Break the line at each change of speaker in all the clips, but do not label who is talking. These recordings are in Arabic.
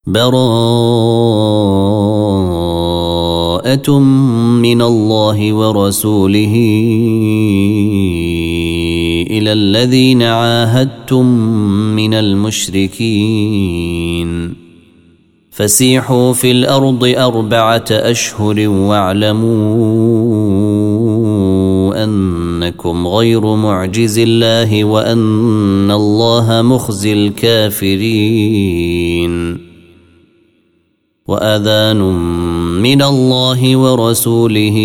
براءة من الله ورسوله إلى الذين عاهدتم من المشركين فسيحوا في الأرض 4 أشهر واعلموا أنكم غير معجز الله وأن الله مخزي الكافرين. وأذان من الله ورسوله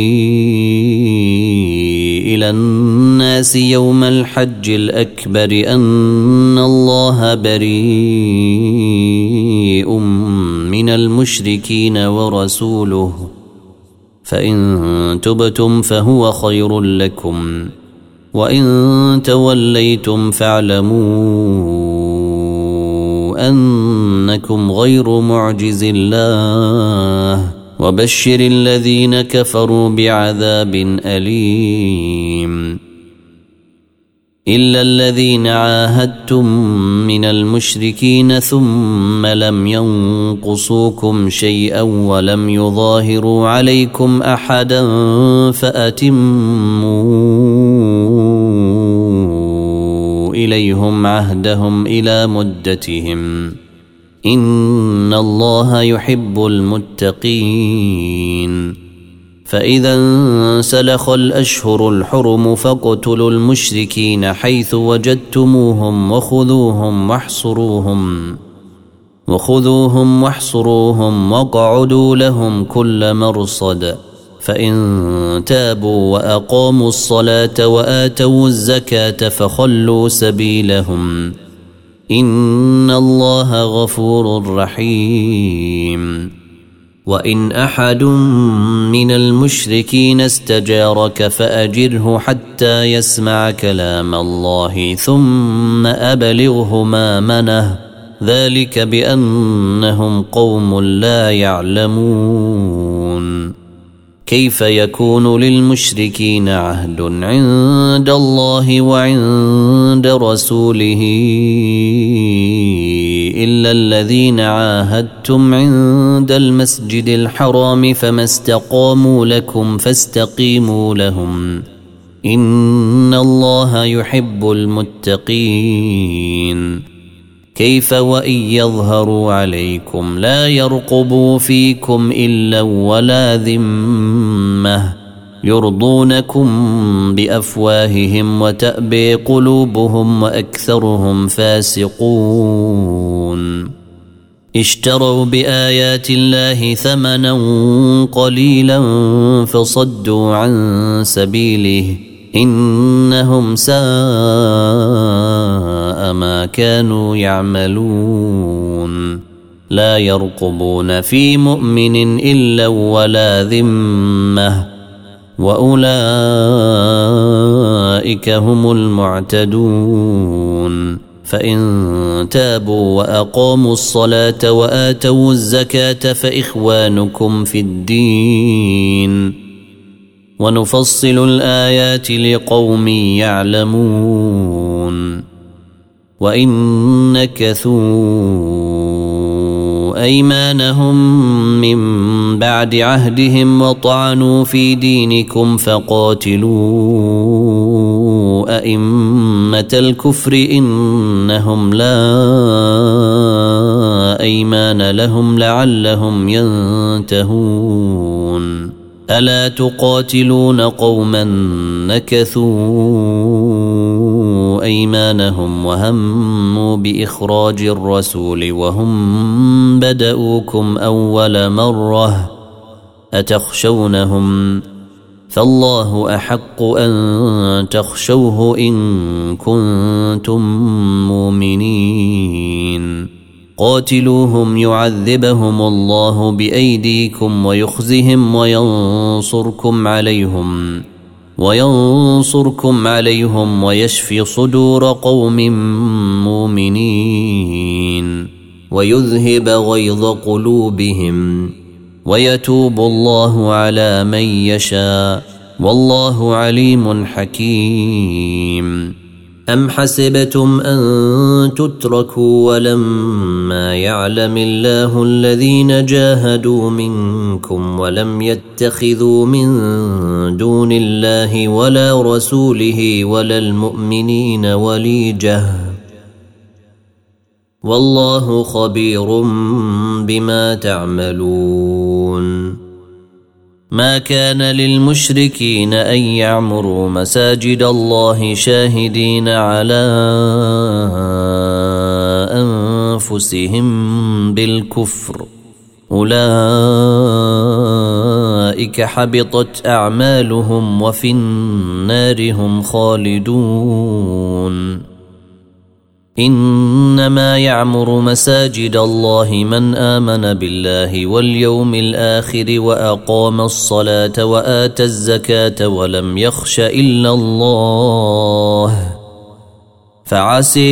إلى الناس يوم الحج الأكبر أن الله بريء من المشركين ورسوله فإن تبتم فهو خير لكم وإن توليتم فاعلموا أنكم غير معجز الله وبشر الذين كفروا بعذاب أليم. إلا الذين عاهدتم من المشركين ثم لم ينقصوكم شيئا ولم يظاهروا عليكم أحدا فأتموا إليهم عهدهم إلى مدتهم إن الله يحب المتقين. فإذا انسلخ الأشهر الحرم فاقتلوا المشركين حيث وجدتموهم وخذوهم واحصروهم واقعدوا لهم كل مرصد فإن تابوا وأقاموا الصلاة وآتوا الزكاة فخلوا سبيلهم إن الله غفور رحيم. وإن أحد من المشركين استجارك فأجره حتى يسمع كلام الله ثم أبلغه مأمنه ذلك بأنهم قوم لا يعلمون. كيف يكون للمشركين عهد عند الله وعند رسوله إلا الذين عاهدتم عند المسجد الحرام فما استقاموا لكم فاستقيموا لهم إن الله يحب المتقين. كيف وإن يظهروا عليكم لا يرقبوا فيكم إلا ولا ذمة يرضونكم بأفواههم وتأبي قلوبهم وأكثرهم فاسقون. اشتروا بآيات الله ثمنا قليلا فصدوا عن سبيله إنهم ساء ما كانوا يعملون. لا يرقبون في مؤمن إلا ولا ذمة وأولئك هم المعتدون. فإن تابوا وأقاموا الصلاة وآتوا الزكاة فإخوانكم في الدين ونفصل الآيات لقوم يعلمون. وإن نكثوا أيمانهم من بعد عهدهم وطعنوا في دينكم فقاتلوا أئمة الكفر إنهم لا أيمان لهم لعلهم ينتهون. ألا تقاتلون قوما نكثوا أيمانهم وهموا بإخراج الرسول وهم بدؤوكم أول مرة أتخشونهم فالله أحق أن تخشوه إن كنتم مؤمنين. قاتلوهم يعذبهم الله بأيديكم ويخزهم وينصركم عليهم ويشفي صدور قوم مؤمنين ويذهب غيظ قلوبهم ويتوب الله على من يشاء والله عليم حكيم. أم حسبتم أن تتركوا ولما يعلم الله الذين جاهدوا منكم ولم يتخذوا من دون الله ولا رسوله ولا المؤمنين وليجة والله خبير بما تعملون ما كان للمشركين أن يعمروا مساجد الله شاهدين على أنفسهم بالكفر أولئك حبطت أعمالهم وفي النار هم خالدون إنما يعمر مساجد الله من آمن بالله واليوم الآخر وأقام الصلاة وآتى الزكاة ولم يخش إلا الله فعسي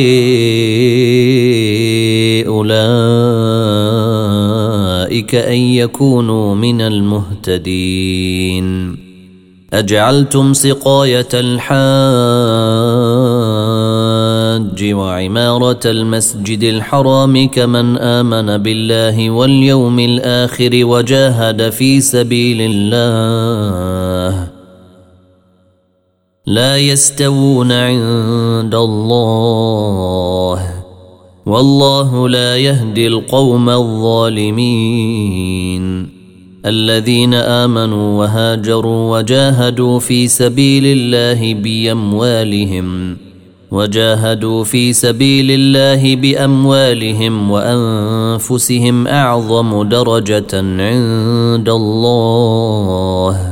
أولئك أن يكونوا من المهتدين أجعلتم سقاية الحاج وعمارة المسجد الحرام كمن آمن بالله واليوم الآخر وجاهد في سبيل الله لا يستوون عند الله والله لا يهدي القوم الظالمين الذين آمنوا وهاجروا وجاهدوا في سبيل الله بأموالهم وأنفسهم أعظم درجة عند الله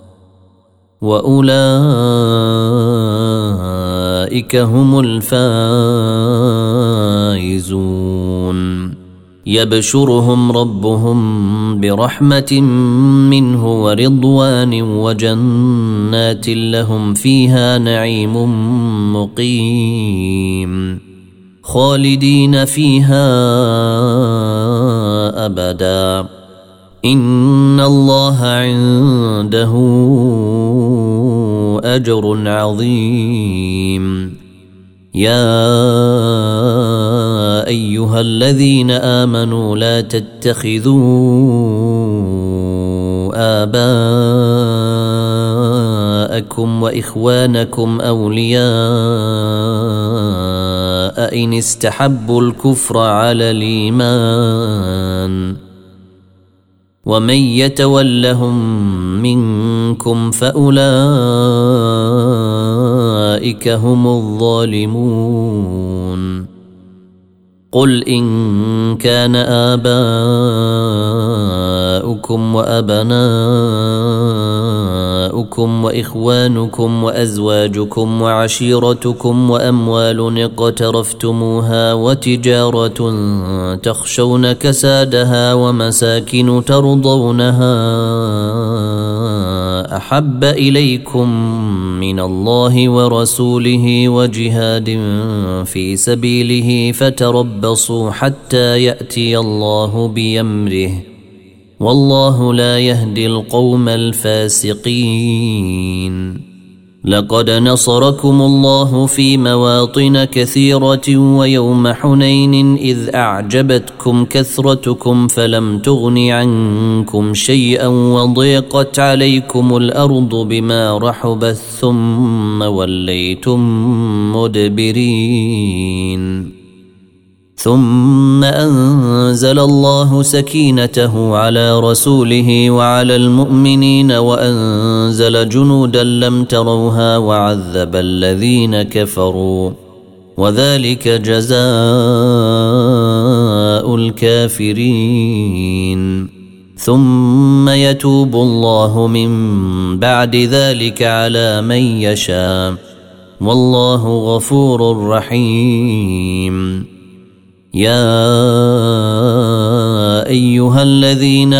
وأولئك هم الفائزون يبشرهم ربهم برحمة منه ورضوان وجنات لهم فيها نعيم مقيم خالدين فيها أبدا إن الله عنده أجر عظيم يا أيها الذين آمنوا لا تتخذوا آباءكم وإخوانكم أولياء إن استحبوا الكفر على الإيمان ومن يتولهم منكم فأولئك هم الظالمون قل إن كان آباؤكم وأبناؤكم وإخوانكم وأزواجكم وعشيرتكم وأموال اقترفتموها وتجارة تخشون كسادها ومساكن ترضونها أحب إليكم من الله ورسوله وجهاد في سبيله فتربصوا حتى يأتي الله بأمره والله لا يهدي القوم الفاسقين لقد نصركم الله في مواطن كثيرة ويوم حنين إذ أعجبتكم كثرتكم فلم تغن عنكم شيئا وضيقت عليكم الأرض بما رحبت ثم وليتم مدبرين ثم أنزل الله سكينته على رسوله وعلى المؤمنين وأنزل جنودا لم تروها وعذب الذين كفروا وذلك جزاء الكافرين ثم يتوب الله من بعد ذلك على من يشاء والله غفور رحيم يا أيها الذين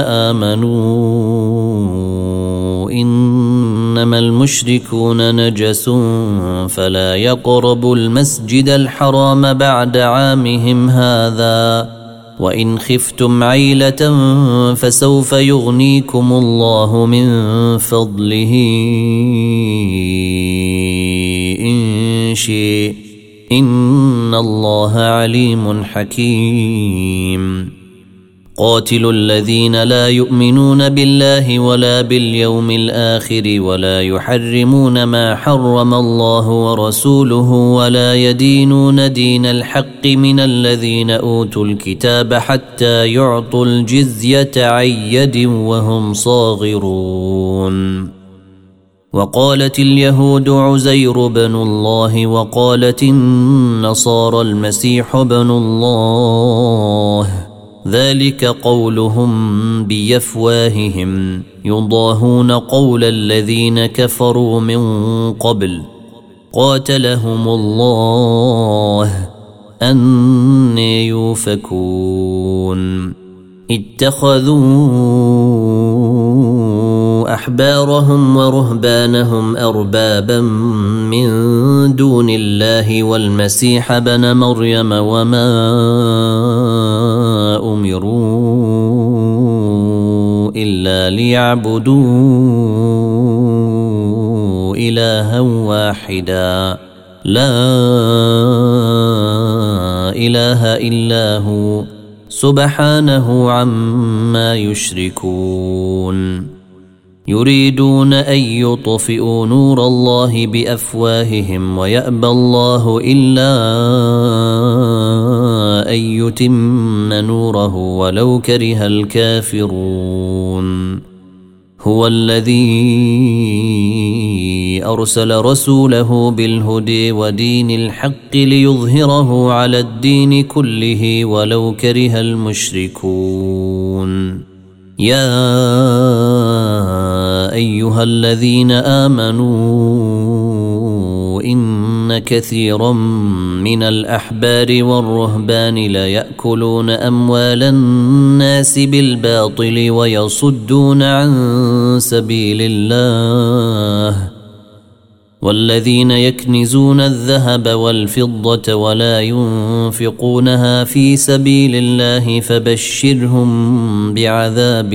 آمنوا إنما المشركون نجس فلا يقربوا المسجد الحرام بعد عامهم هذا وإن خفتم عيلة فسوف يغنيكم الله من فضله إن شئ إن الله عليم حكيم قاتلوا الذين لا يؤمنون بالله ولا باليوم الآخر ولا يحرمون ما حرم الله ورسوله ولا يدينون دين الحق من الذين أوتوا الكتاب حتى يعطوا الجزية عن يد وهم صاغرون. وقالت اليهود عزير بن الله وقالت النصارى المسيح بن الله ذلك قولهم بأفواههم يضاهون قول الذين كفروا من قبل قاتلهم الله أنى يؤفكون. اتخذوا أحبارهم ورهبانهم أربابا من دون الله والمسيح ابن مريم وما أمروا إلا ليعبدوا إلها واحدا لا إله إلا هو سبحانه عما يشركون. يريدون أن يطفئوا نور الله بأفواههم ويأبى الله إلا أن يتم نوره ولو كره الكافرون. هو الذي أرسل رسوله بالهدى ودين الحق ليظهره على الدين كله ولو كره المشركون. يا أيها الذين آمنوا إن كثيرا من الأحبار والرهبان ليأكلون أموال الناس بالباطل ويصدون عن سبيل الله والذين يكنزون الذهب والفضة ولا ينفقونها في سبيل الله فبشرهم بعذاب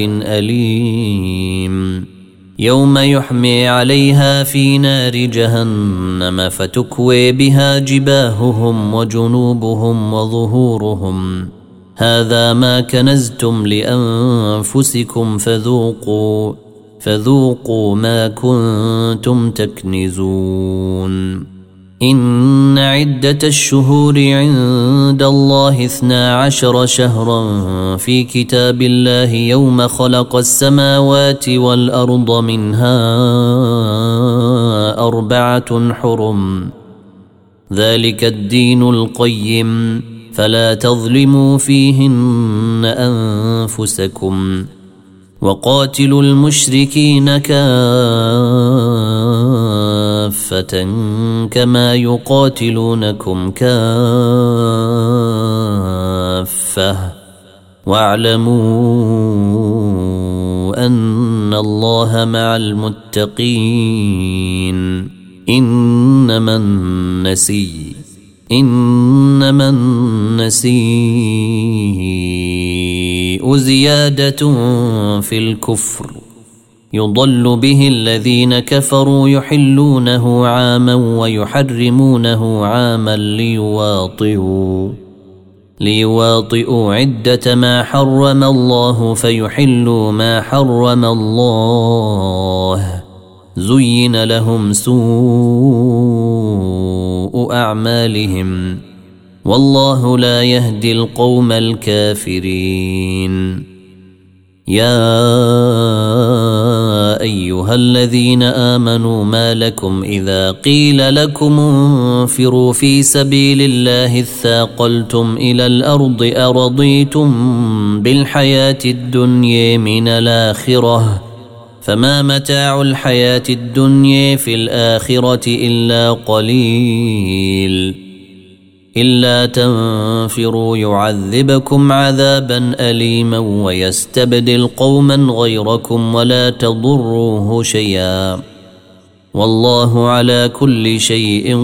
أليم يوم يحمي عليها في نار جهنم فتكوي بها جباههم وجنوبهم وظهورهم هذا ما كنزتم لأنفسكم فذوقوا ما كنتم تكنزون. إن عدة الشهور عند الله 12 شهرا في كتاب الله يوم خلق السماوات والأرض منها 4 حرم ذلك الدين القيم فلا تظلموا فيهن أنفسكم وقاتلوا المشركين كافة كما يقاتلونكم كافة واعلموا أن الله مع المتقين. إنما النسيء زيادة في الكفر يضل به الذين كفروا يحلونه عاما ويحرمونه عاما ليواطئوا عدة ما حرم الله فيحلوا ما حرم الله زين لهم سوء أعمالهم والله لا يهدي القوم الكافرين. يا أيها الذين آمنوا ما لكم إذا قيل لكم انفروا في سبيل الله اثاقلتم إلى الأرض أرضيتم بالحياة الدنيا من الآخرة فما متاع الحياة الدنيا في الآخرة إلا قليل إلا تنفروا يعذبكم عذابا أليما ويستبدل قوما غيركم ولا تضروه شيئا والله على كل شيء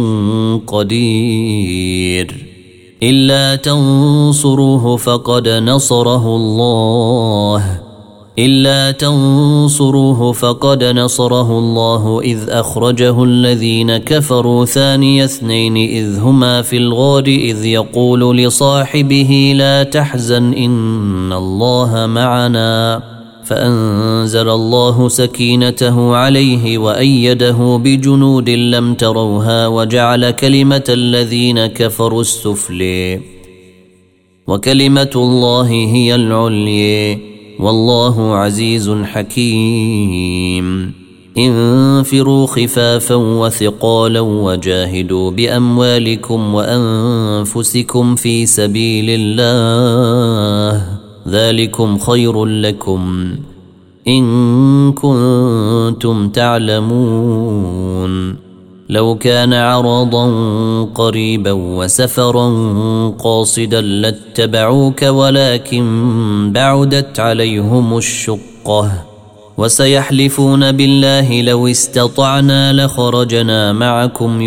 قدير. إلا تنصروه فقد نصره الله إلا تنصروه فقد نصره الله إذ أخرجه الذين كفروا ثاني اثنين إذ هما في الغار إذ يقول لصاحبه لا تحزن إن الله معنا فأنزل الله سكينته عليه وأيده بجنود لم تروها وجعل كلمة الذين كفروا السفلي وكلمة الله هي العليا والله عزيز حكيم. انفروا خفافا وثقالا وجاهدوا بأموالكم وأنفسكم في سبيل الله ذلكم خير لكم إن كنتم تعلمون. لو كان عرضا قريبا وسفرا قاصدا لاتبعوك ولكن بعدت عليهم الشقة وسيحلفون بالله لو استطعنا لخرجنا معكم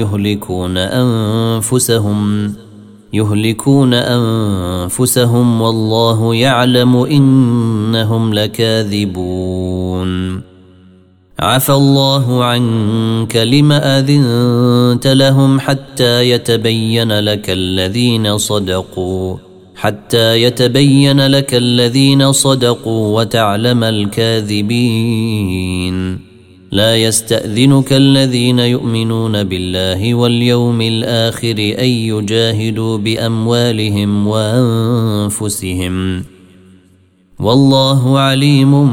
يهلكون أنفسهم والله يعلم إنهم لكاذبون. عفى الله عنك لما أذنت لهم حتى يتبين لك الذين صدقوا وتعلم الكاذبين. لا يستأذنك الذين يؤمنون بالله واليوم الآخر أن يجاهدوا بأموالهم وأنفسهم والله عليم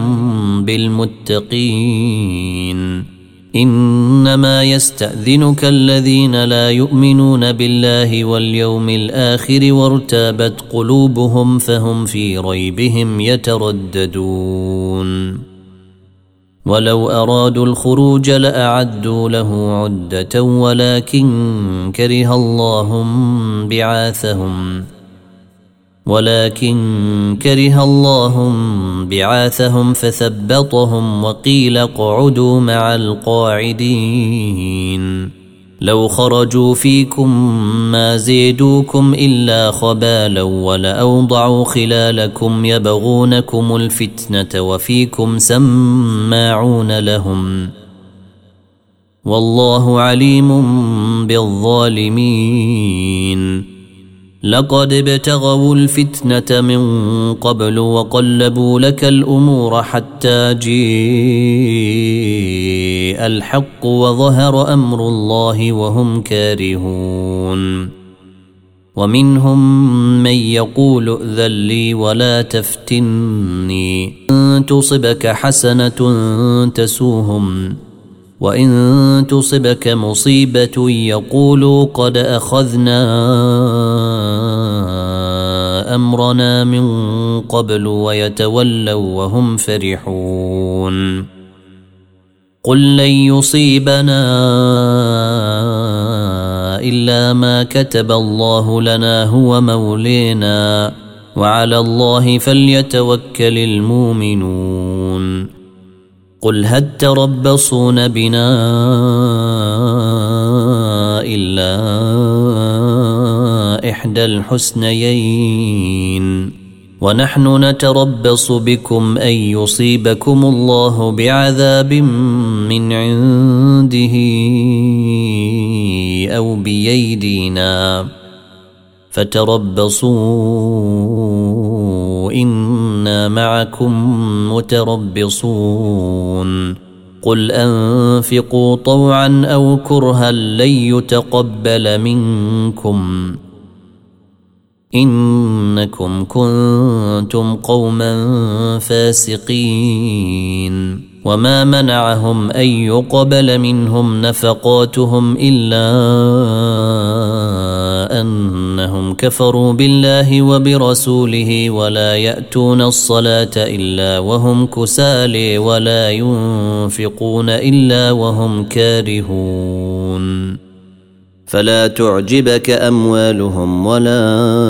بالمتقين. إنما يستأذنك الذين لا يؤمنون بالله واليوم الآخر وارتابت قلوبهم فهم في ريبهم يترددون. ولو أرادوا الخروج لأعدوا له عدة ولكن كره الله بعاثهم فثبطهم وقيل اقعدوا مع القاعدين. لو خرجوا فيكم ما زيدوكم إلا خبالا ولأوضعوا خلالكم يبغونكم الفتنة وفيكم سماعون لهم والله عليم بالظالمين. لقد ابتغوا الفتنة من قبل وقلبوا لك الأمور حتى جيء الحق وظهر أمر الله وهم كارهون. ومنهم من يقول ائذن لي ولا تفتني إن تصبك حسنة تسوهم وإن تصبك مصيبة يقولوا قد أخذنا أمرنا من قبل ويتولوا وهم فرحون. قل لن يصيبنا إلا ما كتب الله لنا هو مولينا وعلى الله فليتوكل المؤمنون. قل هل تربصون بنا إلا إحدى الحسنيين ونحن نتربص بكم أن يصيبكم الله بعذاب من عنده أو بيدينا فتربصوا إنا معكم متربصون. قل أنفقوا طوعا أو كرها لن يتقبل منكم إنكم كنتم قوما فاسقين. وما منعهم أن يقبل منهم نفقاتهم إلا أنهم كفروا بالله وبرسوله ولا يأتون الصلاة إلا وهم كسالى ولا ينفقون إلا وهم كارهون. فلا تعجبك أموالهم ولا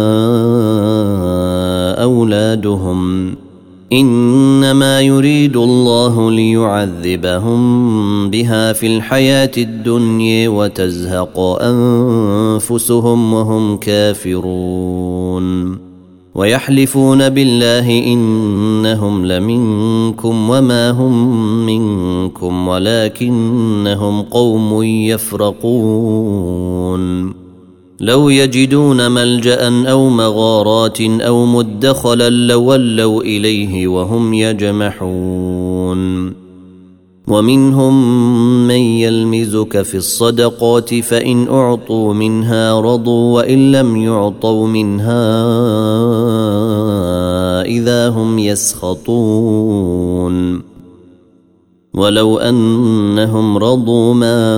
أولادهم إنما يريد الله ليعذبهم بها في الحياة الدنيا وتزهق أنفسهم وهم كافرون. ويحلفون بالله إنهم لمنكم وما هم منكم ولكنهم قوم يفرقون لو يجدون ملجأ أو مغارات أو مدخلا لولوا إليه وهم يجمحون ومنهم من يلمزك في الصدقات فإن أعطوا منها رضوا وإن لم يعطوا منها إذا هم يسخطون ولو أنهم رضوا ما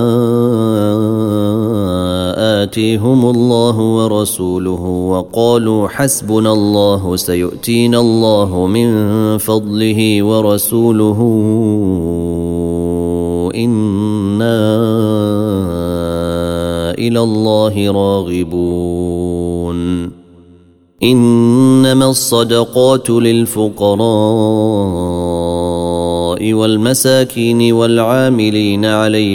آتيهم الله ورسوله وقالوا حسبنا الله سيؤتينا الله من فضله ورسوله إنا إلى الله راغبون إنما الصدقات للفقراء والمساكين والعاملين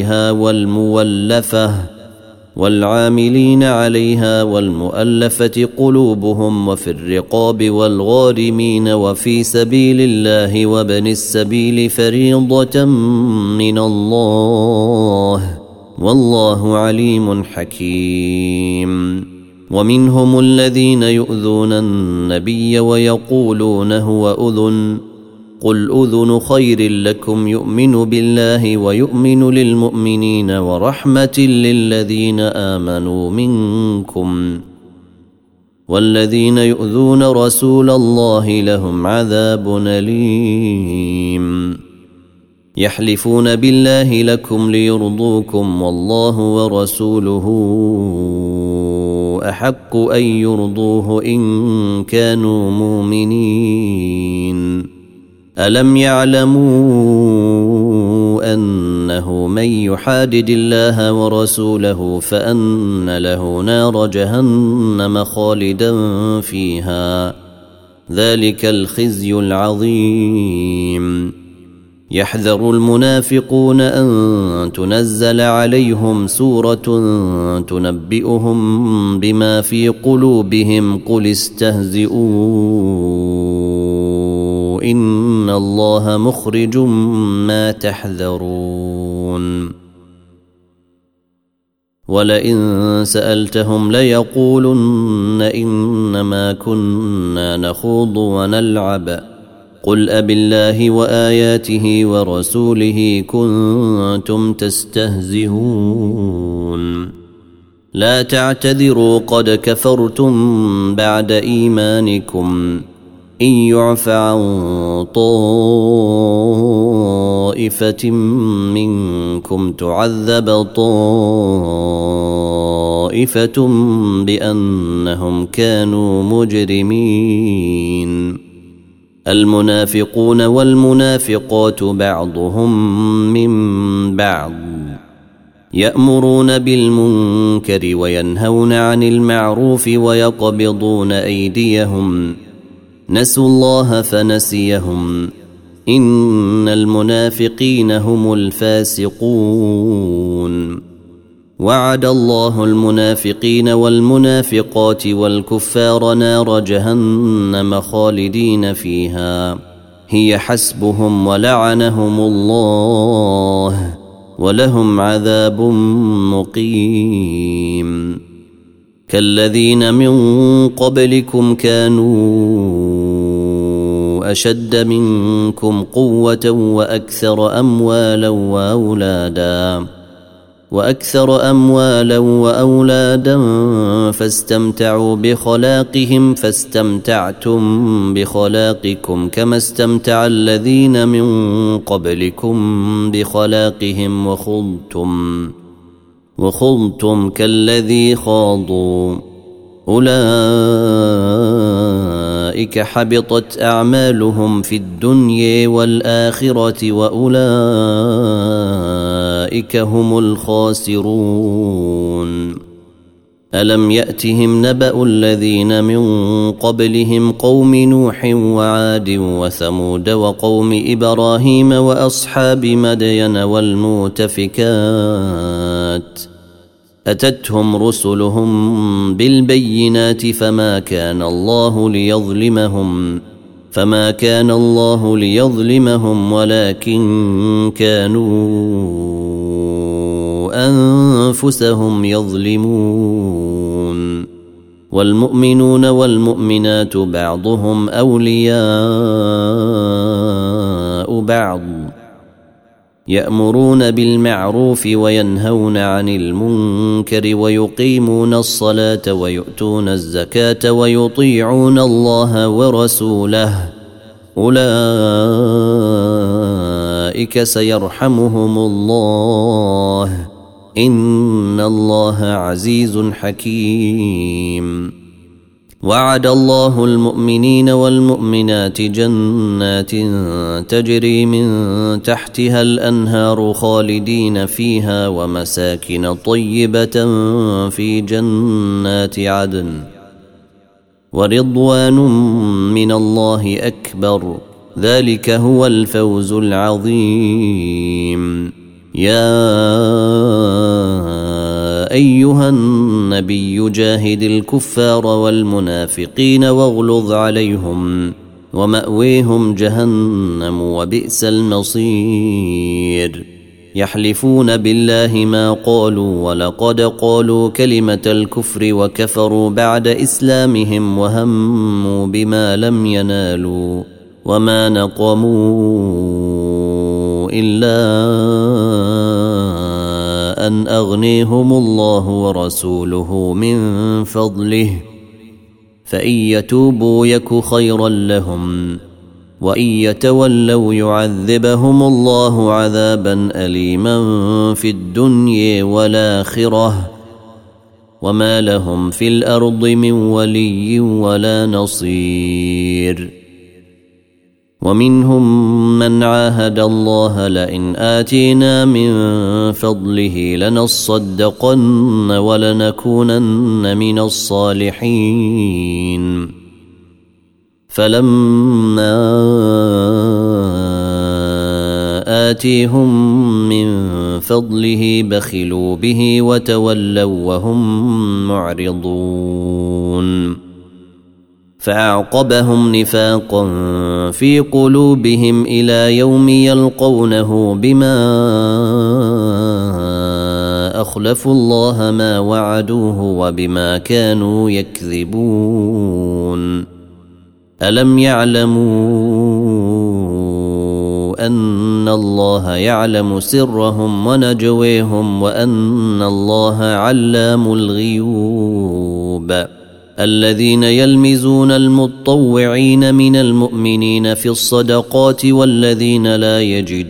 عليها والمؤلفة قلوبهم وفي الرقاب والغارمين وفي سبيل الله وابن السبيل فريضة من الله والله عليم حكيم ومنهم الذين يؤذون النبي ويقولون هو أذن قل أذن خير لكم يؤمن بالله ويؤمن للمؤمنين ورحمة للذين آمنوا منكم والذين يؤذون رسول الله لهم عذاب أليم يحلفون بالله لكم ليرضوكم والله ورسوله أحق أن يرضوه إن كانوا مؤمنين ألم يعلموا أنه من يحادد الله ورسوله فأن له نار جهنم خالدا فيها ذلك الخزي العظيم يحذر المنافقون أن تنزل عليهم سورة تنبئهم بما في قلوبهم قل استهزئوا إن الله مخرج ما تحذرون ولئن سألتهم ليقولن إنما كنا نخوض ونلعب قل أبالله وآياته ورسوله كنتم تستهزئون لا تعتذروا قد كفرتم بعد إيمانكم إن يعف عن طائفة منكم تعذب طائفة بأنهم كانوا مجرمين المنافقون والمنافقات بعضهم من بعض يأمرون بالمنكر وينهون عن المعروف ويقبضون أيديهم نسوا الله فنسيهم إن المنافقين هم الفاسقون وعد الله المنافقين والمنافقات والكفار نار جهنم خالدين فيها هي حسبهم ولعنهم الله ولهم عذاب مقيم كالذين من قبلكم كانوا أشد منكم قوة وأكثر أموالا وأولادا فاستمتعوا بخلاقهم فاستمتعتم بخلاقكم كما استمتع الذين من قبلكم بخلاقهم وخضتم كالذي خاضوا أولئك حبطت أعمالهم في الدنيا والآخرة وأولئك هم الخاسرون ألم يأتهم نبأ الذين من قبلهم قوم نوح وعاد وثمود وقوم إبراهيم وأصحاب مدين والمؤتفكات أتتهم رسلهم بالبينات فما كان الله ليظلمهم ولكن كانوا أنفسهم يظلمون. والمؤمنون والمؤمنات بعضهم أولياء بعض يأمرون بالمعروف وينهون عن المنكر ويقيمون الصلاة ويؤتون الزكاة ويطيعون الله ورسوله أولئك سيرحمهم الله إن الله عزيز حكيم. وعد الله المؤمنين والمؤمنات جنات تجري من تحتها الأنهار خالدين فيها ومساكن طيبة في جنات عدن ورضوان من الله أكبر ذلك هو الفوز العظيم. يا أيها النبي جاهد الكفار والمنافقين واغلظ عليهم ومأويهم جهنم وبئس المصير. يحلفون بالله ما قالوا ولقد قالوا كلمة الكفر وكفروا بعد إسلامهم وهموا بما لم ينالوا وما نقموا إلا أن أغنيهم الله ورسوله من فضله فإن يتوبوا يك خيرا لهم وإن يتولوا يعذبهم الله عذابا أليما في الدنيا والآخرة وما لهم في الأرض من ولي ولا نصير. ومنهم من عاهد الله لئن آتينا من فضله لنصدقن ولنكونن من الصالحين فلما آتيهم من فضله بخلوا به وتولوا وهم معرضون فأعقبهم نفاقا في قلوبهم إلى يوم يلقونه بما أخلفوا الله ما وعدوه وبما كانوا يكذبون. ألم يعلموا أن الله يعلم سرهم ونجويهم وأن الله علام الغيوب. الذين يلمزون المطوعين من المؤمنين في الصدقات والذين لا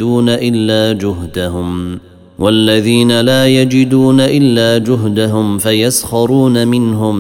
يجدون إلا جهدهم فيسخرون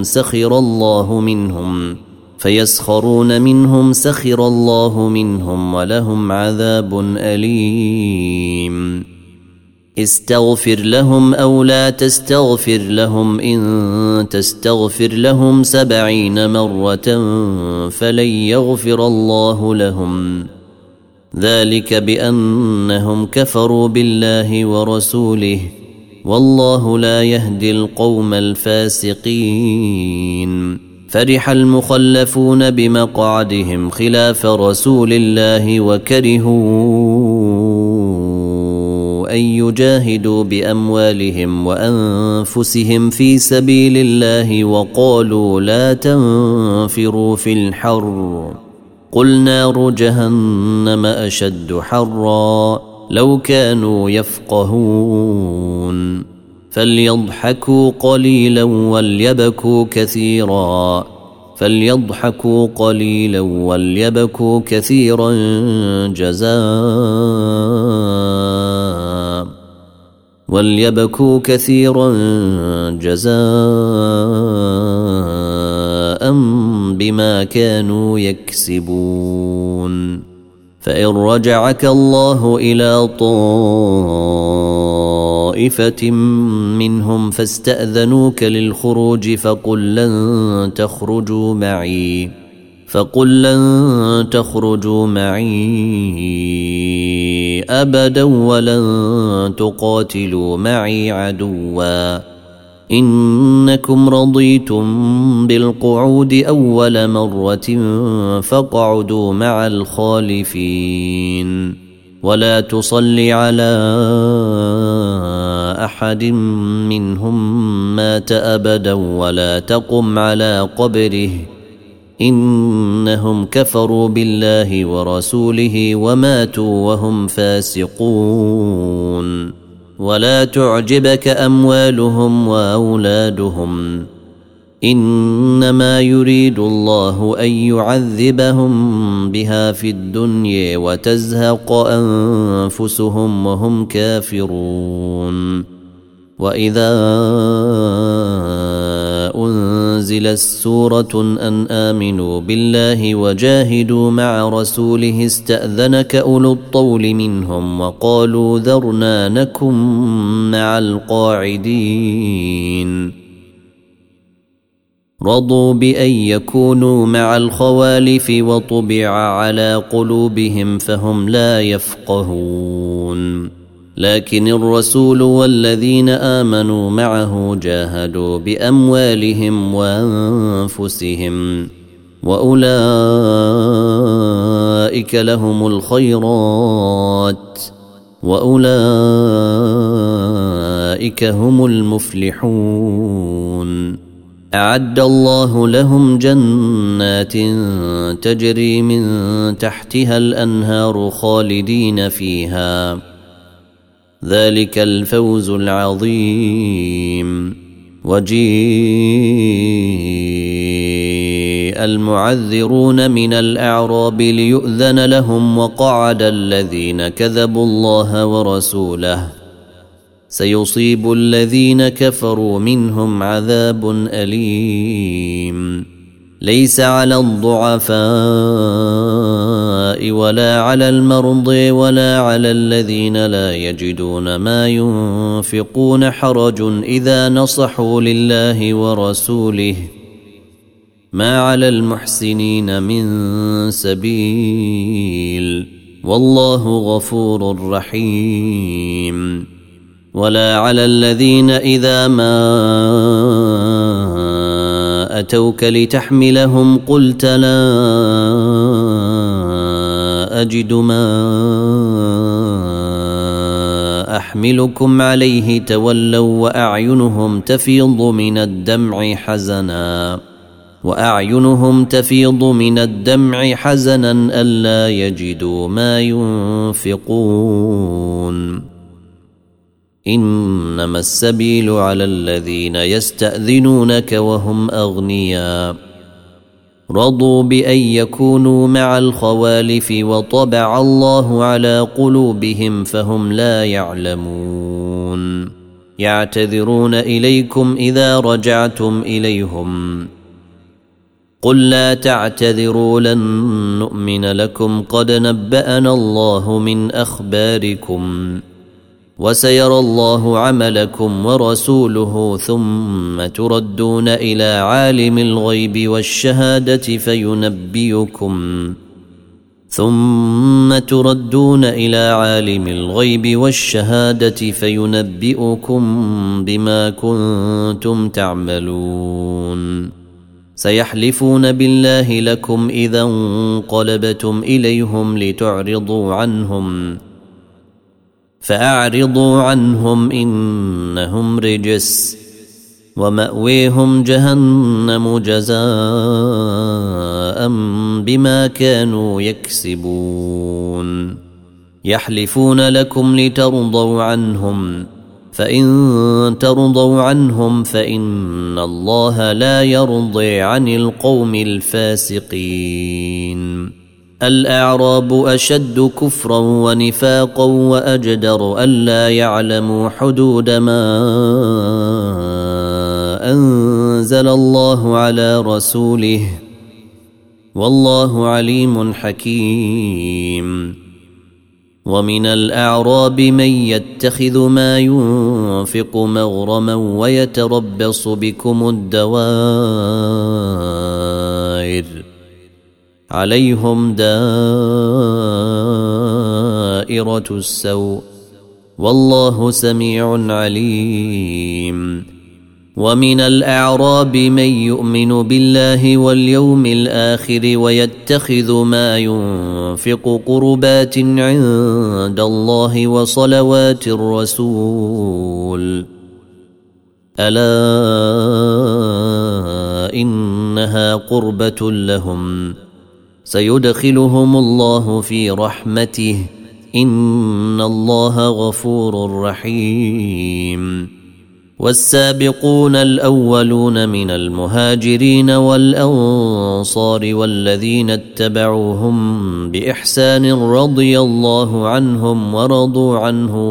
منهم سخر الله منهم ولهم عذاب أليم. استغفر لهم أو لا تستغفر لهم إن تستغفر لهم 70 مرة فلن يغفر الله لهم ذلك بأنهم كفروا بالله ورسوله والله لا يهدي القوم الفاسقين. فرح المخلفون بمقعدهم خلاف رسول الله وكرهوا أن يجاهدوا بأموالهم وأنفسهم في سبيل الله وقالوا لا تنفروا في الحر قل نار جهنم أشد حرا لو كانوا يفقهون. فليضحكوا قليلا وليبكوا كثيرا جزاء بما كانوا يكسبون. فإن رجعك الله إلى طائفة منهم فاستأذنوك للخروج فقل لن تخرجوا معي أبدا ولن تقاتلوا معي عدوا إنكم رضيتم بالقعود أول مرة فاقعدوا مع الخالفين ولا تصل على أحد منهم مات أبدا ولا تقم على قبره إنهم كفروا بالله ورسوله وماتوا وهم فاسقون ولا تعجبك أموالهم وأولادهم إنما يريد الله أن يعذبهم بها في الدنيا وتزهق أنفسهم وهم كافرون وإذا أنزلت سورة أن آمنوا بالله وجاهدوا مع رسوله استأذنك أولو الطول منهم وقالوا ذرنا نكن مع القاعدين رضوا بأن يكونوا مع الخوالف وطبع على قلوبهم فهم لا يفقهون لكن الرسول والذين آمنوا معه جاهدوا بأموالهم وأنفسهم وأولئك لهم الخيرات وأولئك هم المفلحون أعد الله لهم جنات تجري من تحتها الأنهار خالدين فيها ذلك الفوز العظيم وجيء المعذرون من الأعراب ليؤذن لهم وقعد الذين كذبوا الله ورسوله سيصيب الذين كفروا منهم عذاب أليم ليس على الضعفاء ولا على المرضى ولا على الذين لا يجدون ما ينفقون حرج إذا نصحوا لله ورسوله ما على المحسنين من سبيل والله غفور رحيم ولا على الذين إذا ما أتوك لتحملهم قلت لا أجد ما أحملكم عليه تولوا وأعينهم تفيض من الدمع حزنا ألا يجدوا ما ينفقون إنما السبيل على الذين يستأذنونك وهم أغنياء رضوا بأن يكونوا مع الخوالف وطبع الله على قلوبهم فهم لا يعلمون يعتذرون إليكم إذا رجعتم إليهم قل لا تعتذروا لن نؤمن لكم قد نبأنا الله من أخباركم وسيرى الله عملكم ورسوله ثم تردون إلى عالم الغيب والشهادة فينبئكم بما كنتم تعملون سيحلفون بالله لكم إذا انقلبتم إليهم لتعرضوا عنهم فأعرضوا عنهم إنهم رجس ومأويهم جهنم جزاء بما كانوا يكسبون يحلفون لكم لترضوا عنهم فإن ترضوا عنهم فإن الله لا يرضي عن القوم الفاسقين الأعراب أشد كفرا ونفاقا وأجدر ألا يعلموا حدود ما أنزل الله على رسوله والله عليم حكيم ومن الأعراب من يتخذ ما ينفق مغرما ويتربص بكم الدوائر عليهم دائرة السوء والله سميع عليم ومن الأعراب من يؤمن بالله واليوم الآخر ويتخذ ما ينفق قربات عند الله وصلوات الرسول ألا إنها قربة لهم سيدخلهم الله في رحمته إن الله غفور رحيم. والسابقون الأولون من المهاجرين والأنصار والذين اتبعوهم بإحسان رضي الله عنهم ورضوا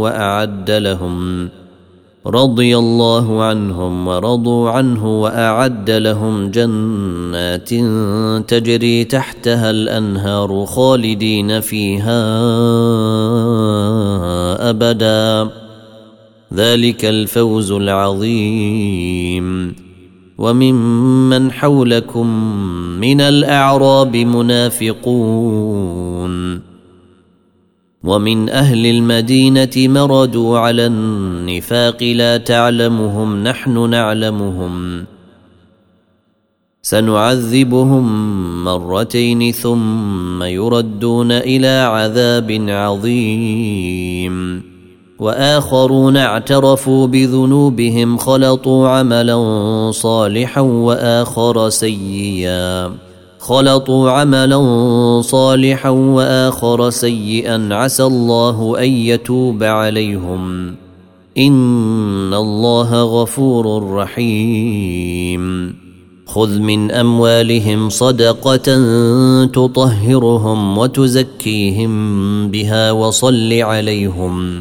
عنه وأعد لهم جنات تجري تحتها الأنهار خالدين فيها أبدا ذلك الفوز العظيم. وممن حولكم من الأعراب منافقون ومن أهل المدينة مردوا على النفاق لا تعلمهم نحن نعلمهم سنعذبهم مرتين ثم يردون إلى عذاب عظيم. وآخرون اعترفوا بذنوبهم خلطوا عملا صالحا وآخر سيئا عسى الله أن يتوب عليهم إن الله غفور رحيم. خذ من أموالهم صدقة تطهرهم وتزكيهم بها وصل عليهم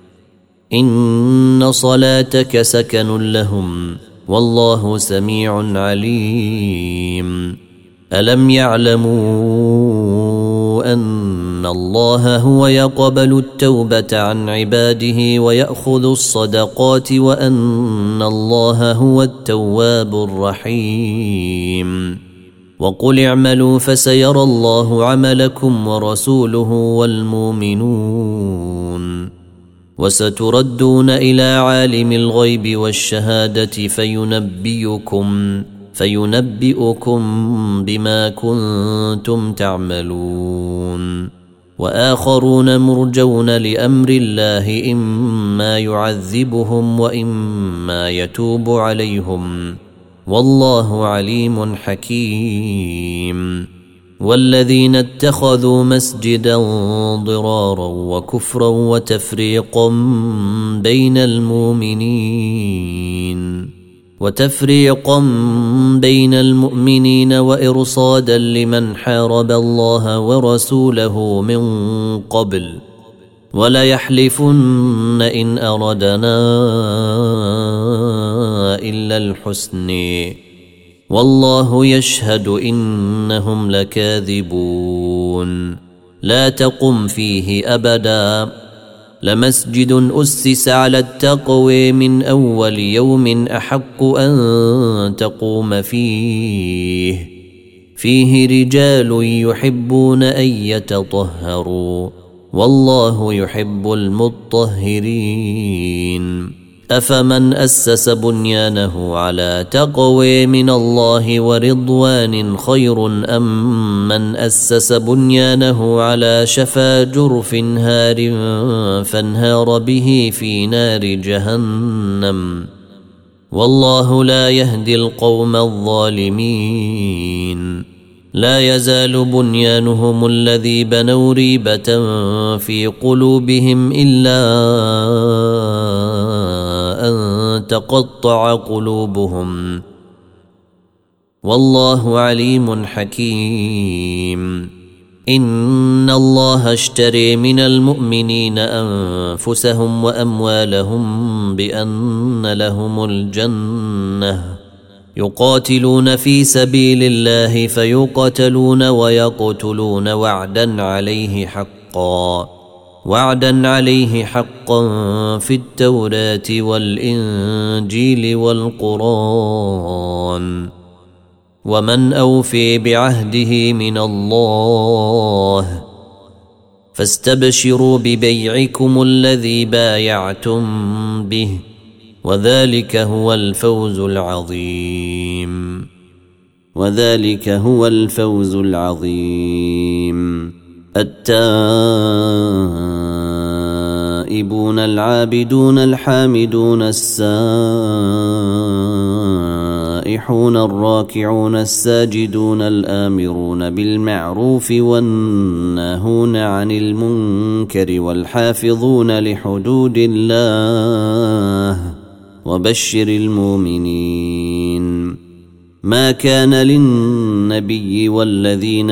إن صلاتك سكن لهم والله سميع عليم. ألم يعلموا أن الله هو يقبل التوبة عن عباده ويأخذ الصدقات وأن الله هو التواب الرحيم. وقل اعملوا فسيرى الله عملكم ورسوله والمؤمنون وستردون إلى عالم الغيب والشهادة فينبئكم بما كنتم تعملون. وآخرون مرجون لأمر الله إما يعذبهم وإما يتوب عليهم والله عليم حكيم. والذين اتخذوا مسجدا ضرارا وكفرا وتفريقا بين المؤمنين وإرصادا لمن حارب الله ورسوله من قبل وليحلفن إن أردنا إلا الحسن والله يشهد إنهم لكاذبون. لا تقم فيه أبدا لمسجد أسس على التقوى من أول يوم أحق أن تقوم فيه رجال يحبون أن يتطهروا والله يحب المطهرين. أفمن أسس بنيانه على تقوى من الله ورضوان خير أم من أسس بنيانه على شفا جرف هار فانهار به في نار جهنم والله لا يهدي القوم الظالمين. لا يزال بنيانهم الذي بنوا ريبة في قلوبهم إلا أن تقطع قلوبهم والله عليم حكيم. إن الله اشتري من المؤمنين أنفسهم وأموالهم بأن لهم الجنة يقاتلون في سبيل الله فيقتلون ويقتلون وعدا عليه حقا في التوراة والإنجيل والقرآن ومن أوفي بعهده من الله فاستبشروا ببيعكم الذي بايعتم به وذلك هو الفوز العظيم. وذلك هو الفوز العظيم. التائبون العابدون الحامدون السائحون الراكعون الساجدون الآمرون بالمعروف والناهون عن المنكر والحافظون لحدود الله وبشر المؤمنين. ما كان للنبي والذين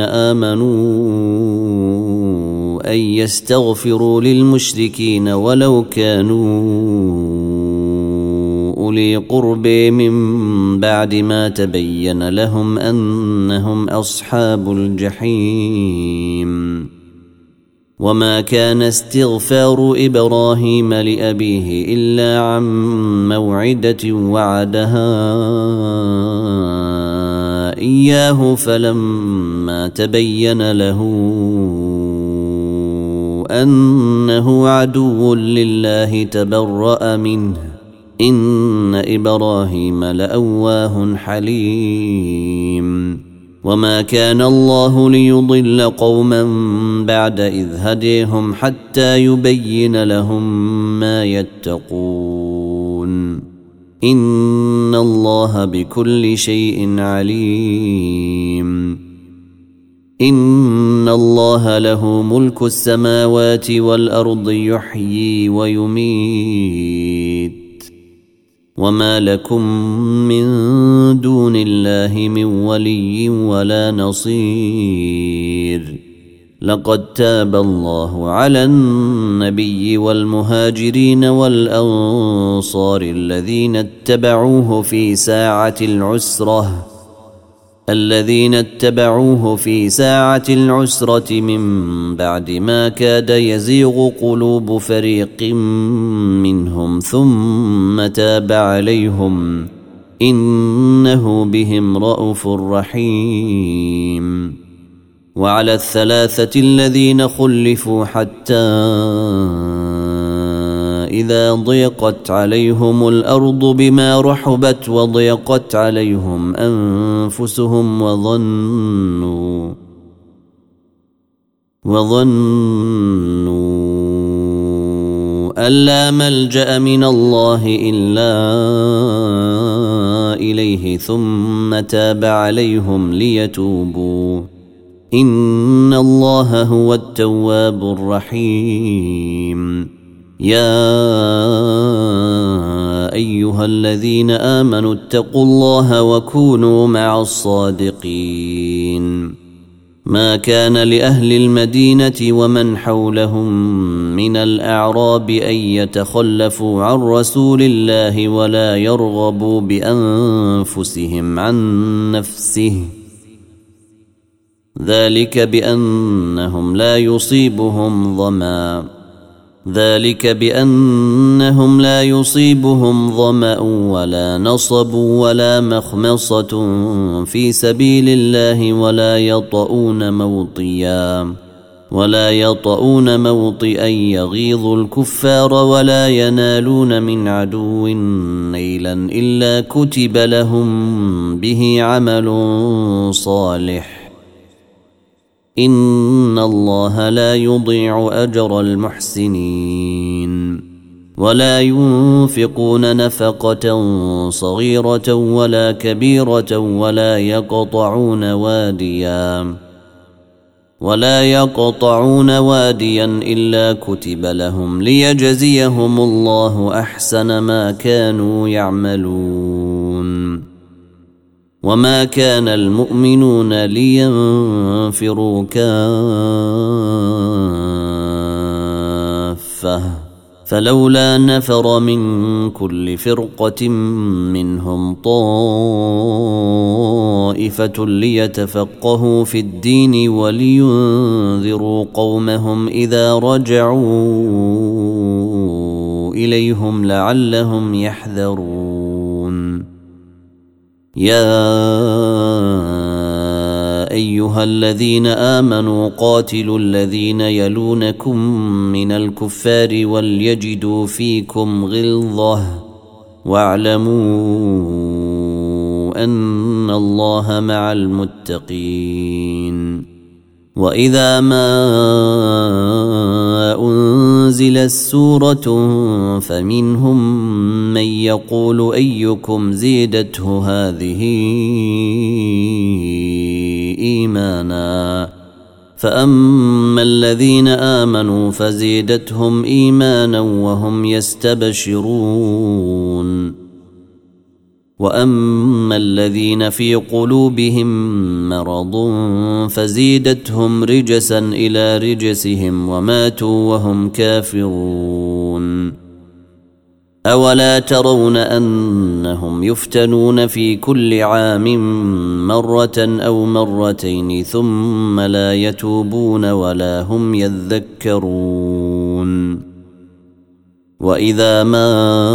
آمنوا أن يستغفروا للمشركين ولو كانوا أولي قرب من بعد ما تبين لهم أنهم أصحاب الجحيم. وما كان استغفار إبراهيم لأبيه إلا عن موعدة وعدها إياه فلما تبين له أنه عدو لله تبرأ منه إن إبراهيم لأواه حليم. وما كان الله ليضل قوما بعد إذ هديهم حتى يبين لهم ما يتقون إن الله بكل شيء عليم. إن الله له ملك السماوات والأرض يحيي ويميت وما لكم من دون الله من ولي ولا نصير. لقد تاب الله على النبي والمهاجرين والأنصار الذين اتبعوه في ساعة العسرة من بعد ما كاد يزيغ قلوب فريق منهم ثم تاب عليهم إنه بهم رءوف رحيم. وعلى الثلاثة الذين خلفوا حتى إذا ضيقت عليهم الأرض بما رحبت وضيقت عليهم أنفسهم وظنوا أن لا ملجأ من الله إلا إليه ثم تاب عليهم ليتوبوا إن الله هو التواب الرحيم. يا أيها الذين آمنوا اتقوا الله وكونوا مع الصادقين. ما كان لأهل المدينة ومن حولهم من الأعراب أن يتخلفوا عن رسول الله ولا يرغبوا بأنفسهم عن نفسه ذلك بأنهم لا يصيبهم ظمأ ولا نصب ولا مخمصة في سبيل الله ولا يطؤون موطئا يغيظ الكفار ولا ينالون من عدو نيلا إلا كتب لهم به عمل صالح إن الله لا يضيع أجر المحسنين. ولا ينفقون نفقة صغيرة ولا كبيرة ولا يقطعون واديا إلا كتب لهم ليجزيهم الله أحسن ما كانوا يعملون. وما كان المؤمنون لينفروا كافة فلولا نفر من كل فرقة منهم طائفة ليتفقهوا في الدين ولينذروا قومهم إذا رجعوا إليهم لعلهم يحذرون. يا أيها الذين آمنوا قاتلوا الذين يلونكم من الكفار وليجدوا فيكم غلظة واعلموا أن الله مع المتقين. وإذا ما أنزلت سورة فمنهم من يقول أيكم زيدته هذه إيمانا فأما الذين آمنوا فزيدتهم إيمانا وهم يستبشرون وأما الذين في قلوبهم مرض فزيدتهم رجسا إلى رجسهم وماتوا وهم كافرون. أولا ترون أنهم يفتنون في كل عام مرة أو مرتين ثم لا يتوبون ولا هم يذكرون. وإذا ما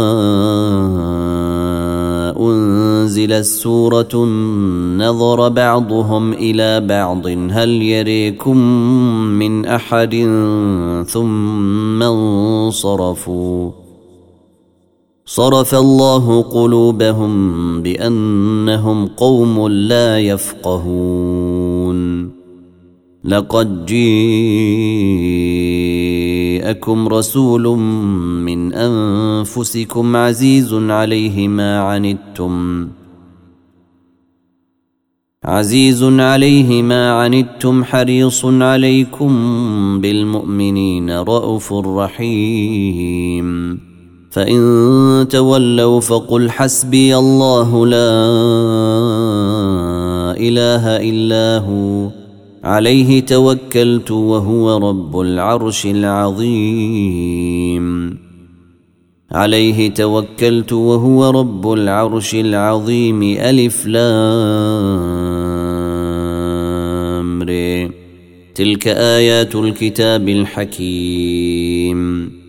أنزلت سورة نظر بعضهم إلى بعض هل يريكم من أحد ثم انصرفوا صرف الله قلوبهم بأنهم قوم لا يفقهون. لقد جاءكم رسول من أنفسكم عزيز عليه ما عنتم حريص عليكم بالمؤمنين رءوف رحيم. فإن تولوا فقل حسبي الله لا إله إلا هو عليه توكلت وهو رب العرش العظيم. ألف لام ر تلك آيات الكتاب الحكيم.